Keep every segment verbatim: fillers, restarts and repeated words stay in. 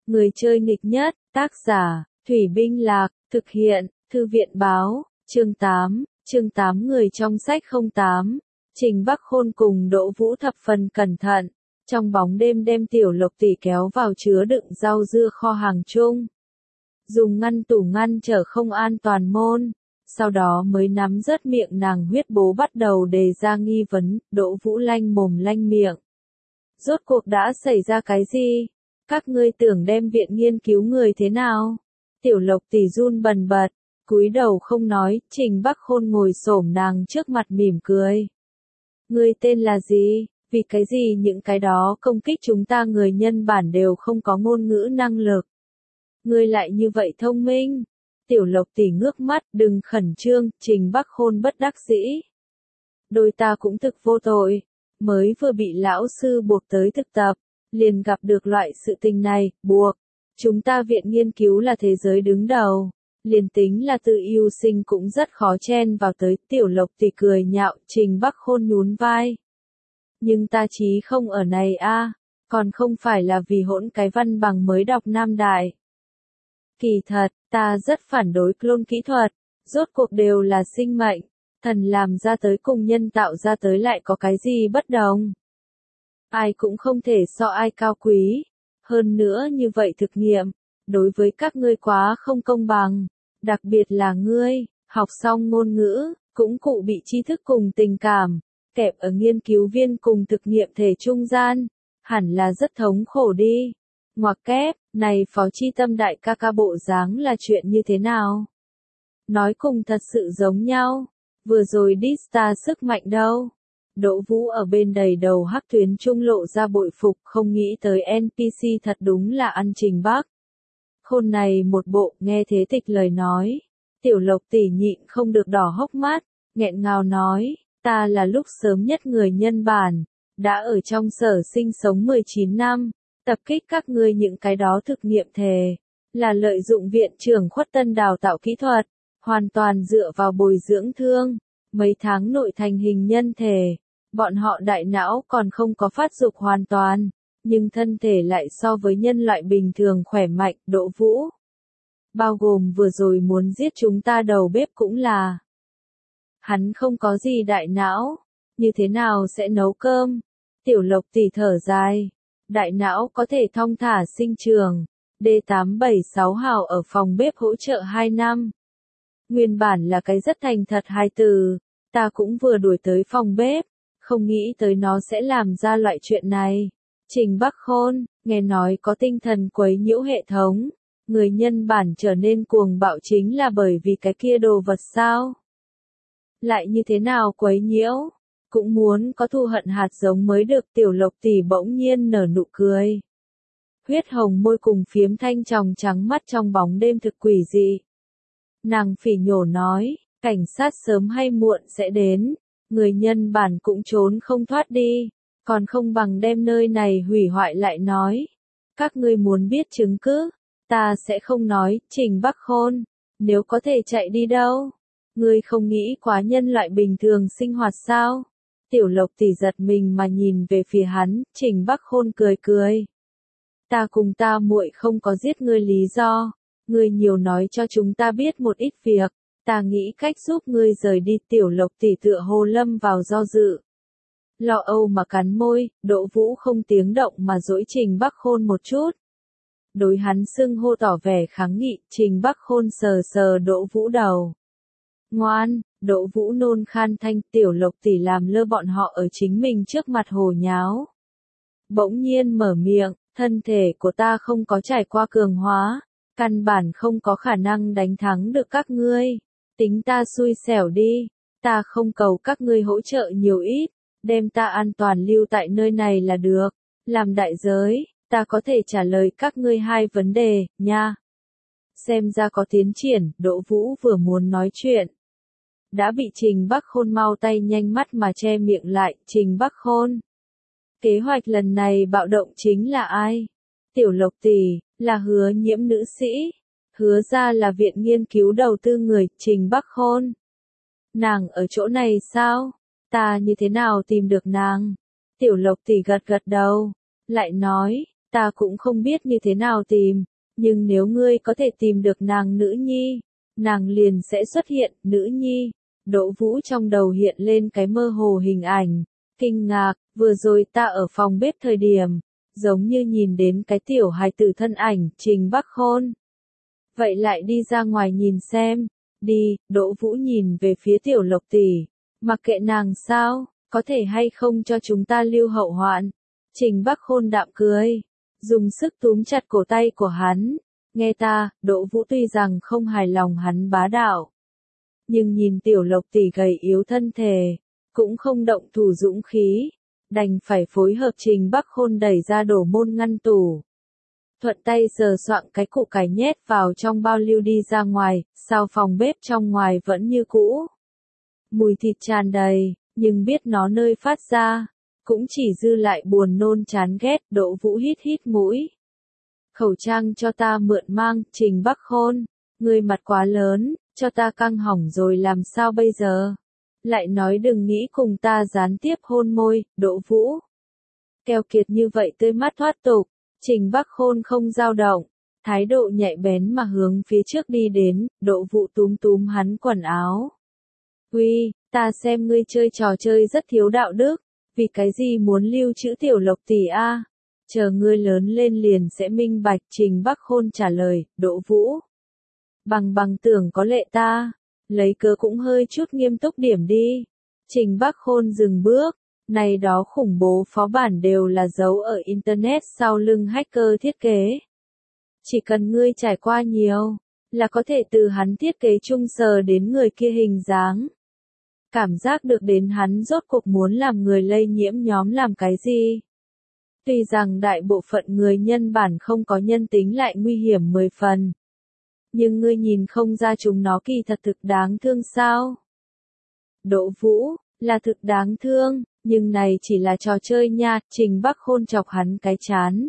Người chơi nghịch nhất, tác giả, Thủy Binh Lạc, thực hiện, Thư viện báo, chương tám, chương tám người trong sách không tám. Trình Bắc Khôn cùng Đỗ Vũ thập phần cẩn thận, trong bóng đêm đem Tiểu Lộc Tỷ kéo vào chứa đựng rau dưa kho hàng chung. Dùng ngăn tủ ngăn trở không an toàn môn, sau đó mới nắm rớt miệng nàng huyết bố bắt đầu đề ra nghi vấn. Đỗ Vũ lanh mồm lanh miệng. Rốt cuộc đã xảy ra cái gì? Các ngươi tưởng đem viện nghiên cứu người thế nào? Tiểu Lộc Tỷ run bần bật, cúi đầu không nói. Trình Bắc Khôn ngồi xổm nàng trước mặt mỉm cười. Ngươi tên là gì? Vì cái gì những cái đó công kích chúng ta người nhân bản đều không có ngôn ngữ năng lực? Ngươi lại như vậy thông minh? Tiểu Lộc Tỷ ngước mắt, đừng khẩn trương. Trình Bắc Khôn bất đắc dĩ. Đôi ta cũng thực vô tội, mới vừa bị lão sư buộc tới thực tập, liền gặp được loại sự tình này. Buộc, chúng ta viện nghiên cứu là thế giới đứng đầu, liền tính là tự yêu sinh cũng rất khó chen vào tới. Tiểu Lộc Tỷ cười nhạo. Trình Bắc Khôn nhún vai. Nhưng ta chí không ở này a, còn không phải là vì hỗn cái văn bằng mới đọc Nam Đại. Kỳ thật, ta rất phản đối clone kỹ thuật, rốt cuộc đều là sinh mệnh, thần làm ra tới cùng nhân tạo ra tới lại có cái gì bất đồng. Ai cũng không thể so ai cao quý, hơn nữa như vậy thực nghiệm, đối với các ngươi quá không công bằng, đặc biệt là ngươi, học xong ngôn ngữ, cũng cụ bị tri thức cùng tình cảm, kẹp ở nghiên cứu viên cùng thực nghiệm thể trung gian, hẳn là rất thống khổ đi. Ngoặc kép, này Phó Chi Tâm đại ca ca bộ dáng là chuyện như thế nào? Nói cùng thật sự giống nhau, vừa rồi Dista sức mạnh đâu. Đỗ Vũ ở bên đầy đầu hắc tuyến trung lộ ra bội phục, không nghĩ tới en pê xê thật đúng là ăn Trình Bắc Khôn này một bộ. Nghe thế tịch lời nói, Tiểu Lộc Tỷ nhịn không được đỏ hốc mắt, nghẹn ngào nói, ta là lúc sớm nhất người nhân bản, đã ở trong sở sinh sống mười chín năm, tập kích các ngươi những cái đó thực nghiệm thề, là lợi dụng viện trưởng Khuất Tân đào tạo kỹ thuật, hoàn toàn dựa vào bồi dưỡng thương, mấy tháng nội thành hình nhân thể, bọn họ đại não còn không có phát dục hoàn toàn, nhưng thân thể lại so với nhân loại bình thường khỏe mạnh. Đỗ Vũ, bao gồm vừa rồi muốn giết chúng ta đầu bếp cũng là. Hắn không có gì đại não, như thế nào sẽ nấu cơm? Tiểu Lộc Tỷ thở dài, đại não có thể thong thả sinh trường. D tám bảy sáu hào ở phòng bếp hỗ trợ hai năm. Nguyên bản là cái rất thành thật hai từ, ta cũng vừa đuổi tới phòng bếp, không nghĩ tới nó sẽ làm ra loại chuyện này. Trình Bắc Khôn, nghe nói có tinh thần quấy nhiễu hệ thống, người nhân bản trở nên cuồng bạo chính là bởi vì cái kia đồ vật sao? Lại như thế nào quấy nhiễu? Cũng muốn có thù hận hạt giống mới được. Tiểu Lộc Tỷ bỗng nhiên nở nụ cười. Huyết hồng môi cùng phiếm thanh tròng trắng mắt trong bóng đêm thực quỷ dị. Nàng phỉ nhổ nói, cảnh sát sớm hay muộn sẽ đến, người nhân bản cũng trốn không thoát đi, còn không bằng đem nơi này hủy hoại lại nói. Các ngươi muốn biết chứng cứ, ta sẽ không nói. Trình Bắc Khôn, nếu có thể chạy đi đâu? Ngươi không nghĩ quá nhân loại bình thường sinh hoạt sao? Tiểu Lộc Tỷ giật mình mà nhìn về phía hắn. Trình Bắc Khôn cười cười. Ta cùng ta muội không có giết ngươi lý do, ngươi nhiều nói cho chúng ta biết một ít việc, ta nghĩ cách giúp ngươi rời đi. Tiểu Lộc Tỷ tựa hồ lâm vào do dự, lo âu mà cắn môi. Đỗ Vũ không tiếng động mà dỗi Trình Bắc Khôn một chút, đối hắn xưng hô tỏ vẻ kháng nghị. Trình Bắc Khôn sờ sờ Đỗ Vũ đầu. Ngoan. Đỗ Vũ nôn khan thanh. Tiểu Lộc Tỷ làm lơ bọn họ ở chính mình trước mặt hồ nháo, bỗng nhiên mở miệng, thân thể của ta không có trải qua cường hóa, căn bản không có khả năng đánh thắng được các ngươi, tính ta xui xẻo đi, ta không cầu các ngươi hỗ trợ nhiều ít, đem ta an toàn lưu tại nơi này là được, làm đại giới, ta có thể trả lời các ngươi hai vấn đề, nha. Xem ra có tiến triển. Đỗ Vũ vừa muốn nói chuyện, đã bị Trình Bắc Khôn mau tay nhanh mắt mà che miệng lại. Trình Bắc Khôn, kế hoạch lần này bạo động chính là ai? Tiểu Lộc Tỷ, là Hứa Nhiễm nữ sĩ. Hứa ra là viện nghiên cứu đầu tư người. Trình Bắc Khôn, nàng ở chỗ này sao? Ta như thế nào tìm được nàng? Tiểu Lộc Tỷ gật gật đầu, lại nói, Ta cũng không biết như thế nào tìm, nhưng nếu ngươi có thể tìm được nàng nữ nhi, nàng liền sẽ xuất hiện, nữ nhi. Đỗ Vũ trong đầu hiện lên cái mơ hồ hình ảnh, kinh ngạc, vừa rồi ta ở phòng bếp thời điểm, giống như nhìn đến cái tiểu hài tử thân ảnh, Trình Bắc Khôn. Vậy lại đi ra ngoài nhìn xem, đi, Đỗ Vũ nhìn về phía tiểu Lộc tỷ, mặc kệ nàng sao, có thể hay không cho chúng ta lưu hậu hoạn. Trình Bắc Khôn đạm cười, dùng sức túm chặt cổ tay của hắn, nghe ta, Đỗ Vũ tuy rằng không hài lòng hắn bá đạo. Nhưng nhìn tiểu Lộc tỷ gầy yếu thân thể, cũng không động thủ dũng khí, đành phải phối hợp Trình Bắc Khôn đẩy ra đổ môn ngăn tủ. Thuận tay sờ soạng cái củ cải nhét vào trong bao lưu đi ra ngoài, sao phòng bếp trong ngoài vẫn như cũ. Mùi thịt tràn đầy, nhưng biết nó nơi phát ra, cũng chỉ dư lại buồn nôn chán ghét. Đỗ Vũ hít hít mũi. Khẩu trang cho ta mượn mang, Trình Bắc Khôn, ngươi mặt quá lớn, cho ta căng hỏng rồi làm sao bây giờ? Lại nói đừng nghĩ cùng ta gián tiếp hôn môi, Đỗ Vũ. Keo kiệt như vậy tươi mắt thoát tục, Trình Bắc Khôn không dao động, thái độ nhạy bén mà hướng phía trước đi đến. Đỗ Vũ túm túm hắn quần áo. Uy, ta xem ngươi chơi trò chơi rất thiếu đạo đức, vì cái gì muốn lưu trữ tiểu Lộc tỷ a? Chờ ngươi lớn lên liền sẽ minh bạch. Trình Bắc Khôn trả lời. Đỗ Vũ, bằng bằng tưởng có lệ ta, lấy cớ cũng hơi chút nghiêm túc điểm đi. Trình Bắc Khôn dừng bước, này đó khủng bố phó bản đều là giấu ở Internet sau lưng hacker thiết kế. Chỉ cần ngươi trải qua nhiều, là có thể từ hắn thiết kế chung sờ đến người kia hình dáng. Cảm giác được đến hắn rốt cuộc muốn làm người lây nhiễm nhóm làm cái gì. Tuy rằng đại bộ phận người nhân bản không có nhân tính lại nguy hiểm mười phần. Nhưng ngươi nhìn không ra chúng nó kỳ thật thực đáng thương sao? Đỗ Vũ, là thực đáng thương, nhưng này chỉ là trò chơi nha. Trình Bắc Khôn chọc hắn cái chán.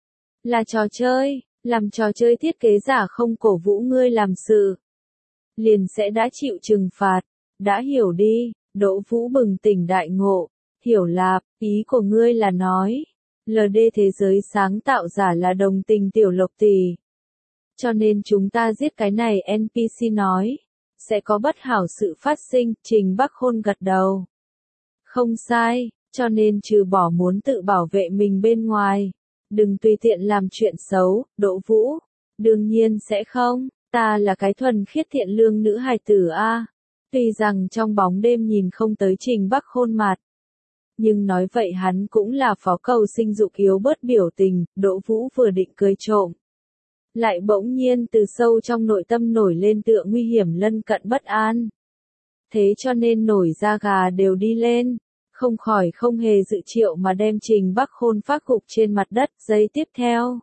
Là trò chơi, làm trò chơi thiết kế giả không cổ vũ ngươi làm sự, liền sẽ đã chịu trừng phạt. Đã hiểu đi. Đỗ Vũ bừng tỉnh đại ngộ. Hiểu lạp, ý của ngươi là nói, lờ đê thế giới sáng tạo giả là đồng tình tiểu Lộc tỷ. Cho nên chúng ta giết cái này en pê xê nói, sẽ có bất hảo sự phát sinh. Trình Bắc Khôn gật đầu. Không sai, cho nên trừ bỏ muốn tự bảo vệ mình bên ngoài, đừng tùy tiện làm chuyện xấu. Đỗ Vũ, đương nhiên sẽ không, ta là cái thuần khiết thiện lương nữ hài tử a. Tuy rằng trong bóng đêm nhìn không tới Trình Bắc Khôn mặt, nhưng nói vậy hắn cũng là phó cầu sinh dục yếu bớt biểu tình. Đỗ Vũ vừa định cười trộm, lại bỗng nhiên từ sâu trong nội tâm nổi lên tựa nguy hiểm lân cận bất an. Thế cho nên nổi da gà đều đi lên, không khỏi không hề dự triệu mà đem Trình Bắc Khôn phát gục trên mặt đất. Giây tiếp theo,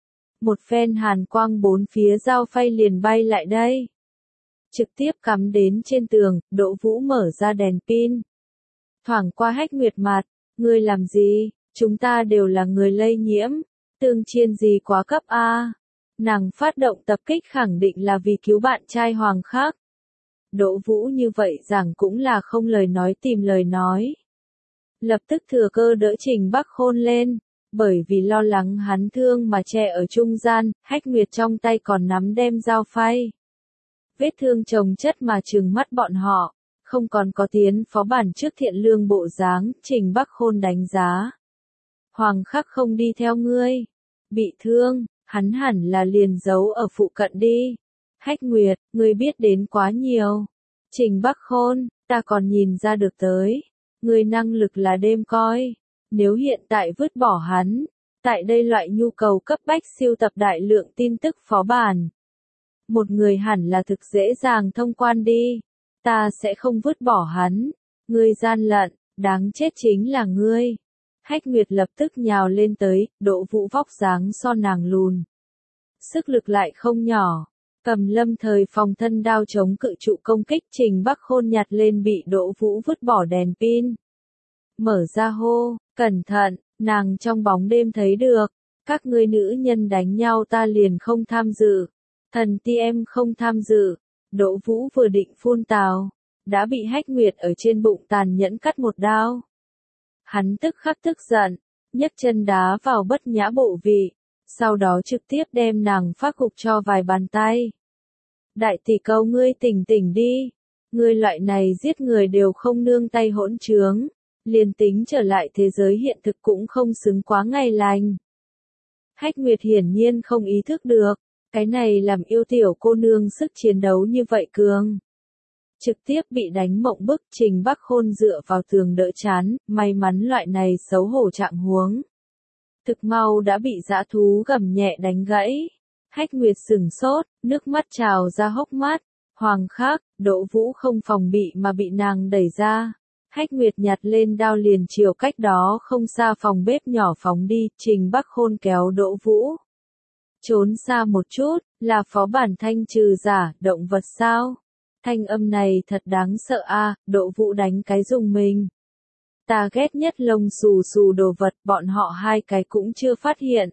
một phen hàn quang bốn phía dao phay liền bay lại đây, trực tiếp cắm đến trên tường. Đỗ Vũ mở ra đèn pin, thoảng qua Hách Nguyệt mặt. Ngươi làm gì? Chúng ta đều là người lây nhiễm, tương chiên gì quá cấp a? Nàng phát động tập kích khẳng định là vì cứu bạn trai Hoàng Khắc. Đỗ Vũ như vậy rằng cũng là không lời nói tìm lời nói. Lập tức thừa cơ đỡ Trình Bắc Khôn lên, bởi vì lo lắng hắn thương mà che ở trung gian. Hách Nguyệt trong tay còn nắm đem dao phay, vết thương chồng chất mà trừng mắt bọn họ, không còn có tiến phó bản trước thiện lương bộ dáng. Trình Bắc Khôn đánh giá, Hoàng Khắc không đi theo ngươi, bị thương, hắn hẳn là liền giấu ở phụ cận đi. Hách Nguyệt, ngươi biết đến quá nhiều. Trình Bắc Khôn, ta còn nhìn ra được tới, ngươi năng lực là đêm coi. Nếu hiện tại vứt bỏ hắn, tại đây loại nhu cầu cấp bách siêu tập đại lượng tin tức phó bản, một người hẳn là thực dễ dàng thông quan đi. Ta sẽ không vứt bỏ hắn. Ngươi gian lận, đáng chết chính là ngươi. Hách Nguyệt lập tức nhào lên tới. Đỗ Vũ vóc dáng so nàng lùn, sức lực lại không nhỏ, cầm lâm thời phòng thân đao chống cự trụ công kích. Trình Bắc Khôn nhặt lên bị Đỗ Vũ vứt bỏ đèn pin, mở ra hô, cẩn thận. Nàng trong bóng đêm thấy được, các ngươi nữ nhân đánh nhau ta liền không tham dự, thần ti em không tham dự. Đỗ Vũ vừa định phun tào, đã bị Hách Nguyệt ở trên bụng tàn nhẫn cắt một đao. Hắn tức khắc tức giận, nhấc chân đá vào bất nhã bộ vị, sau đó trực tiếp đem nàng phát gục cho vài bàn tay. Đại tỷ câu ngươi tỉnh tỉnh đi, ngươi loại này giết người đều không nương tay hỗn trướng, liền tính trở lại thế giới hiện thực cũng không xứng quá ngày lành. Hách Nguyệt hiển nhiên không ý thức được, cái này làm yêu tiểu cô nương sức chiến đấu như vậy cường. Trực tiếp bị đánh mộng bức, Trình Bắc Khôn dựa vào tường đỡ chán, may mắn loại này xấu hổ trạng huống. Thực mau đã bị dã thú gầm nhẹ đánh gãy. Hách Nguyệt sửng sốt, nước mắt trào ra hốc mắt. Hoàng Khắc, Đỗ Vũ không phòng bị mà bị nàng đẩy ra. Hách Nguyệt nhặt lên đao liền chiều cách đó không xa phòng bếp nhỏ phóng đi, Trình Bắc Khôn kéo Đỗ Vũ. Trốn xa một chút, là phó bản thanh trừ giả, động vật sao? Thanh âm này thật đáng sợ a, à, Đỗ Vũ đánh cái dùng mình. Ta ghét nhất lông xù xù đồ vật, bọn họ hai cái cũng chưa phát hiện.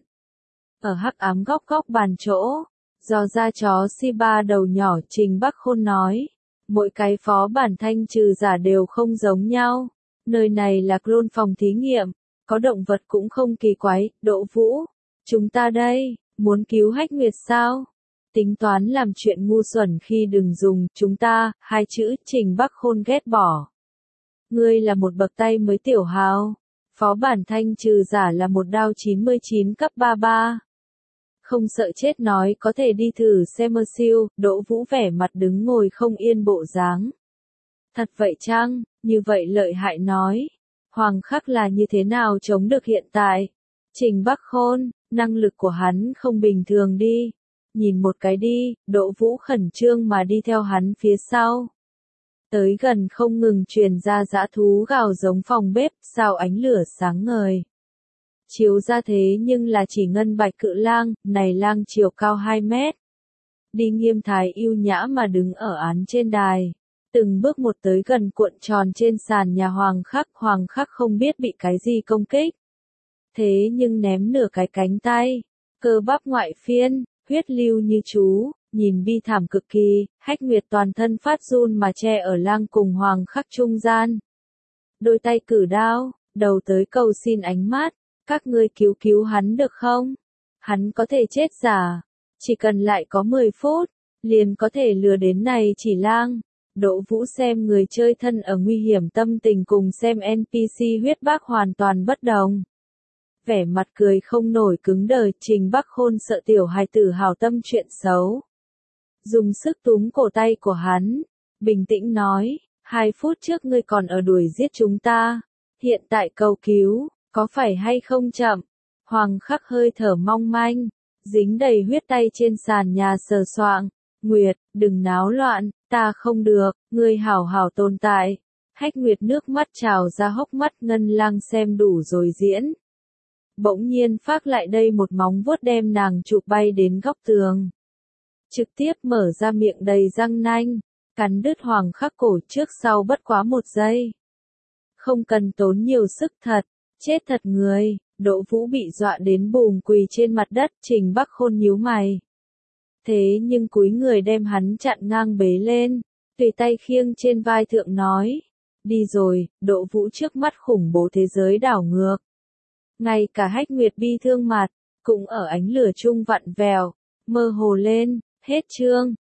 Ở hắc ám góc góc bàn chỗ, do ra chó Shiba đầu nhỏ, Trình Bắc Khôn nói. Mỗi cái phó bản thanh trừ giả đều không giống nhau. Nơi này là clone phòng thí nghiệm, có động vật cũng không kỳ quái. Đỗ Vũ, chúng ta đây, muốn cứu Hách Nguyệt sao? Tính toán làm chuyện ngu xuẩn khi đừng dùng chúng ta, hai chữ, Trình Bắc Khôn ghét bỏ. Ngươi là một bậc tay mới tiểu hào. Phó bản thanh trừ giả là một đao chín mươi chín cấp ba ba. Không sợ chết nói có thể đi thử xem mơ siêu, Đỗ Vũ vẻ mặt đứng ngồi không yên bộ dáng. Thật vậy chăng, như vậy lợi hại nói. Hoàng Khắc là như thế nào chống được hiện tại? Trình Bắc Khôn, năng lực của hắn không bình thường đi. Nhìn một cái đi, Đỗ Vũ khẩn trương mà đi theo hắn phía sau. Tới gần không ngừng truyền ra dã thú gào giống phòng bếp, sao ánh lửa sáng ngời. Chiếu ra thế nhưng là chỉ ngân bạch cự lang, này lang chiều cao hai mét. Đi nghiêm thái yêu nhã mà đứng ở án trên đài. Từng bước một tới gần cuộn tròn trên sàn nhà Hoàng Khắc, Hoàng Khắc không biết bị cái gì công kích. Thế nhưng ném nửa cái cánh tay, cơ bắp ngoại phiên, huyết lưu như chú, nhìn bi thảm cực kỳ, Hách Nguyệt toàn thân phát run mà che ở lang cùng Hoàng Khắc trung gian. Đôi tay cử đao, đầu tới cầu xin ánh mắt, các ngươi cứu cứu hắn được không? Hắn có thể chết giả, chỉ cần lại có mười phút, liền có thể lừa đến này chỉ lang. Đỗ Vũ xem người chơi thân ở nguy hiểm tâm tình cùng xem en pê xê huyết bác hoàn toàn bất đồng. Vẻ mặt cười không nổi cứng đờ, Trình Bắc Khôn sợ tiểu hài tử hào tâm chuyện xấu. Dùng sức túm cổ tay của hắn, bình tĩnh nói, hai phút trước ngươi còn ở đuổi giết chúng ta, hiện tại cầu cứu, có phải hay không chậm? Hoàng Khắc hơi thở mong manh, dính đầy huyết tay trên sàn nhà sờ soạng, Nguyệt, đừng náo loạn, ta không được, ngươi hảo hảo tồn tại. Hách Nguyệt nước mắt trào ra hốc mắt, ngân lang xem đủ rồi diễn. Bỗng nhiên phát lại đây một móng vuốt đem nàng chụp bay đến góc tường. Trực tiếp mở ra miệng đầy răng nanh, cắn đứt Hoàng Khắc cổ trước sau bất quá một giây. Không cần tốn nhiều sức thật, chết thật người, Đỗ Vũ bị dọa đến bùm quỳ trên mặt đất, Trình Bắc Khôn nhíu mày. Thế nhưng cúi người đem hắn chặn ngang bế lên, tùy tay khiêng trên vai thượng nói. Đi rồi, Đỗ Vũ trước mắt khủng bố thế giới đảo ngược. Ngay cả Hách Nguyệt bi thương mặt, cũng ở ánh lửa chung vặn vèo, mơ hồ lên, hết chương.